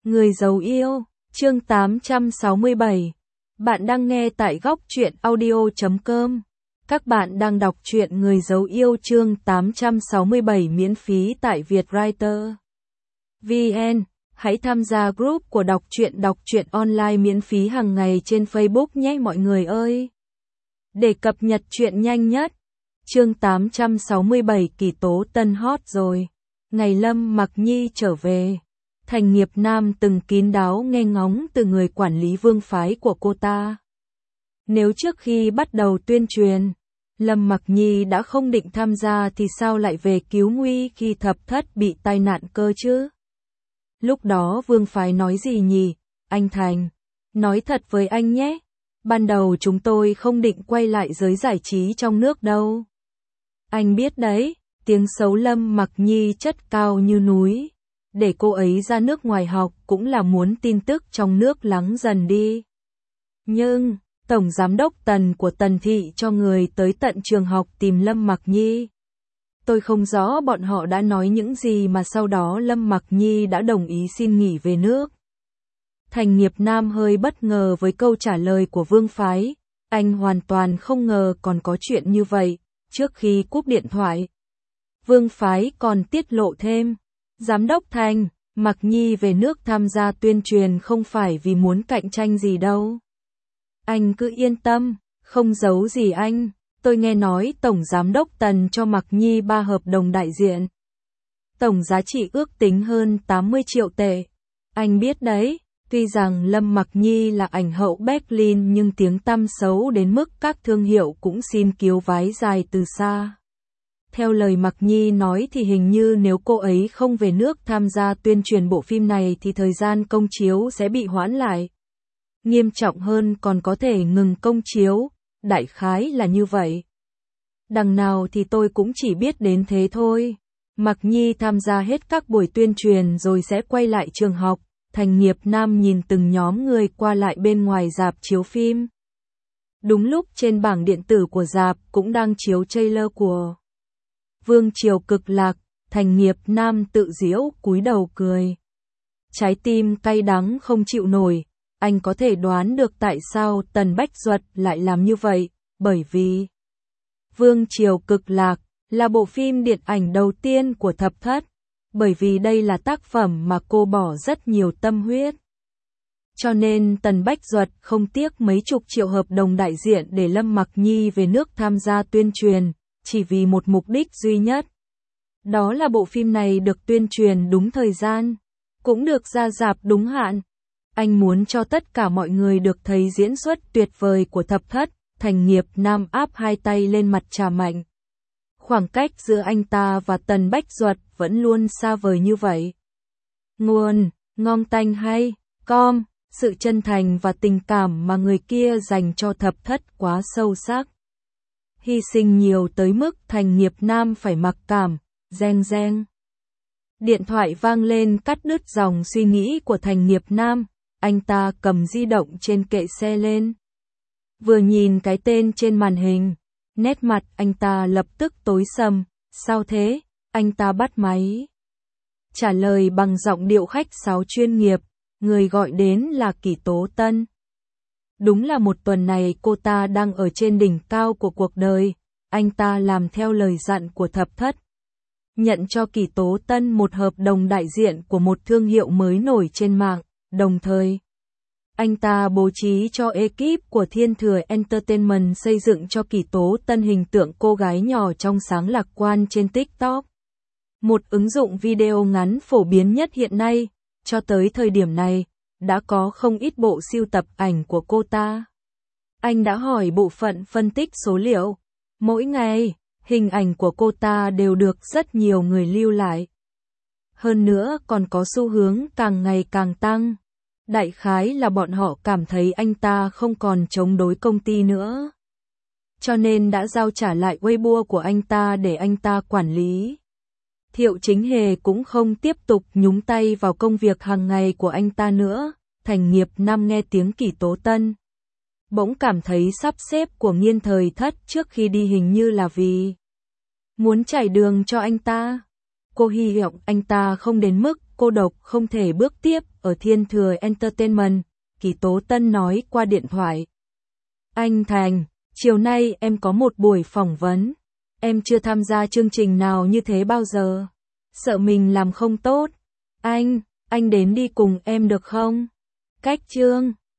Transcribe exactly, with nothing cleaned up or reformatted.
Người giấu yêu, chương tám trăm sáu mươi bảy. Bạn đang nghe tại góc truyện audio chấm com. Các bạn đang đọc truyện Người giấu yêu chương tám trăm sáu mươi bảy miễn phí tại Vietwriter. vê en. Hãy tham gia group của đọc truyện đọc truyện online miễn phí hàng ngày trên Facebook nhé mọi người ơi. Để cập nhật truyện nhanh nhất. Chương tám trăm sáu mươi bảy Kỳ Tố Tân hot rồi. Ngày Lâm Mặc Nhi trở về. Thành Nghiệp Nam từng kín đáo nghe ngóng từ người quản lý vương phái của cô ta. Nếu trước khi bắt đầu tuyên truyền, Lâm Mặc Nhi đã không định tham gia thì sao lại về cứu nguy khi Thập Thất bị tai nạn cơ chứ? Lúc đó vương phái nói gì nhỉ? Anh Thành, nói thật với anh nhé, ban đầu chúng tôi không định quay lại giới giải trí trong nước đâu. Anh biết đấy, tiếng xấu Lâm Mặc Nhi chất cao như núi. Để cô ấy ra nước ngoài học cũng là muốn tin tức trong nước lắng dần đi. Nhưng, Tổng Giám đốc Tần của Tần Thị cho người tới tận trường học tìm Lâm Mặc Nhi. Tôi không rõ bọn họ đã nói những gì mà sau đó Lâm Mặc Nhi đã đồng ý xin nghỉ về nước. Thành Nghiệp Nam hơi bất ngờ với câu trả lời của vương phái. Anh hoàn toàn không ngờ còn có chuyện như vậy. Trước khi cúp điện thoại, vương phái còn tiết lộ thêm. Giám đốc Thành, Mặc Nhi về nước tham gia tuyên truyền không phải vì muốn cạnh tranh gì đâu. Anh cứ yên tâm, không giấu gì anh. Tôi nghe nói Tổng Giám đốc Tần cho Mặc Nhi ba hợp đồng đại diện. Tổng giá trị ước tính hơn tám mươi triệu tệ. Anh biết đấy, tuy rằng Lâm Mặc Nhi là ảnh hậu Berlin nhưng tiếng tăm xấu đến mức các thương hiệu cũng xin cứu vái dài từ xa. Theo lời Mặc Nhi nói thì hình như nếu cô ấy không về nước tham gia tuyên truyền bộ phim này thì thời gian công chiếu sẽ bị hoãn lại. Nghiêm trọng hơn còn có thể ngừng công chiếu, đại khái là như vậy. Đằng nào thì tôi cũng chỉ biết đến thế thôi. Mặc Nhi tham gia hết các buổi tuyên truyền rồi sẽ quay lại trường học. Thành Nghiệp Nam nhìn từng nhóm người qua lại bên ngoài rạp chiếu phim. Đúng lúc trên bảng điện tử của rạp cũng đang chiếu trailer của Vương Triều Cực Lạc. Thành Nghiệp Nam tự giễu cúi đầu cười. Trái tim cay đắng không chịu nổi. Anh có thể đoán được tại sao Tần Bách Duật lại làm như vậy, bởi vì Vương Triều Cực Lạc là bộ phim điện ảnh đầu tiên của Thập Thất, bởi vì đây là tác phẩm mà cô bỏ rất nhiều tâm huyết. Cho nên Tần Bách Duật không tiếc mấy chục triệu hợp đồng đại diện để Lâm Mặc Nhi về nước tham gia tuyên truyền, chỉ vì một mục đích duy nhất. Đó là bộ phim này được tuyên truyền đúng thời gian, cũng được ra rạp đúng hạn. Anh muốn cho tất cả mọi người được thấy diễn xuất tuyệt vời của Thập Thất. Thành Nghiệp Nam áp hai tay lên mặt trà mạnh. Khoảng cách giữa anh ta và Tần Bách Duật vẫn luôn xa vời như vậy. Nguồn, ngon tanh hay, com, sự chân thành và tình cảm mà người kia dành cho Thập Thất quá sâu sắc. Hy sinh nhiều tới mức Thành Nghiệp Nam phải mặc cảm, reng reng. Điện thoại vang lên cắt đứt dòng suy nghĩ của Thành Nghiệp Nam. Anh ta cầm di động trên kệ xe lên. Vừa nhìn cái tên trên màn hình, nét mặt anh ta lập tức tối sầm. Sao thế? Anh ta bắt máy. Trả lời bằng giọng điệu khách sáo chuyên nghiệp. Người gọi đến là Kỳ Tố Tân. Đúng là một tuần này cô ta đang ở trên đỉnh cao của cuộc đời. Anh ta làm theo lời dặn của Thập Thất. Nhận cho Kỳ Tố Tân một hợp đồng đại diện của một thương hiệu mới nổi trên mạng. Đồng thời, anh ta bố trí cho ekip của Thiên Thừa Entertainment xây dựng cho Kỳ Tố Tân hình tượng cô gái nhỏ trong sáng lạc quan trên TikTok. Một ứng dụng video ngắn phổ biến nhất hiện nay, cho tới thời điểm này, đã có không ít bộ sưu tập ảnh của cô ta. Anh đã hỏi bộ phận phân tích số liệu. Mỗi ngày, hình ảnh của cô ta đều được rất nhiều người lưu lại. Hơn nữa còn có xu hướng càng ngày càng tăng. Đại khái là bọn họ cảm thấy anh ta không còn chống đối công ty nữa. Cho nên đã giao trả lại Weibo của anh ta để anh ta quản lý. Thiệu Chính Hề cũng không tiếp tục nhúng tay vào công việc hàng ngày của anh ta nữa. Thành Nghiệp Nam nghe tiếng Kỳ Tố Tân. Bỗng cảm thấy sắp xếp của Nghiên Thời Thất trước khi đi hình như là vì muốn trải đường cho anh ta. Cô hy vọng anh ta không đến mức cô độc không thể bước tiếp ở Thiên Thừa Entertainment, Kỳ Tố Tân nói qua điện thoại. Anh Thành, chiều nay em có một buổi phỏng vấn. Em chưa tham gia chương trình nào như thế bao giờ. Sợ mình làm không tốt. Anh, anh đến đi cùng em được không? Cách Trương.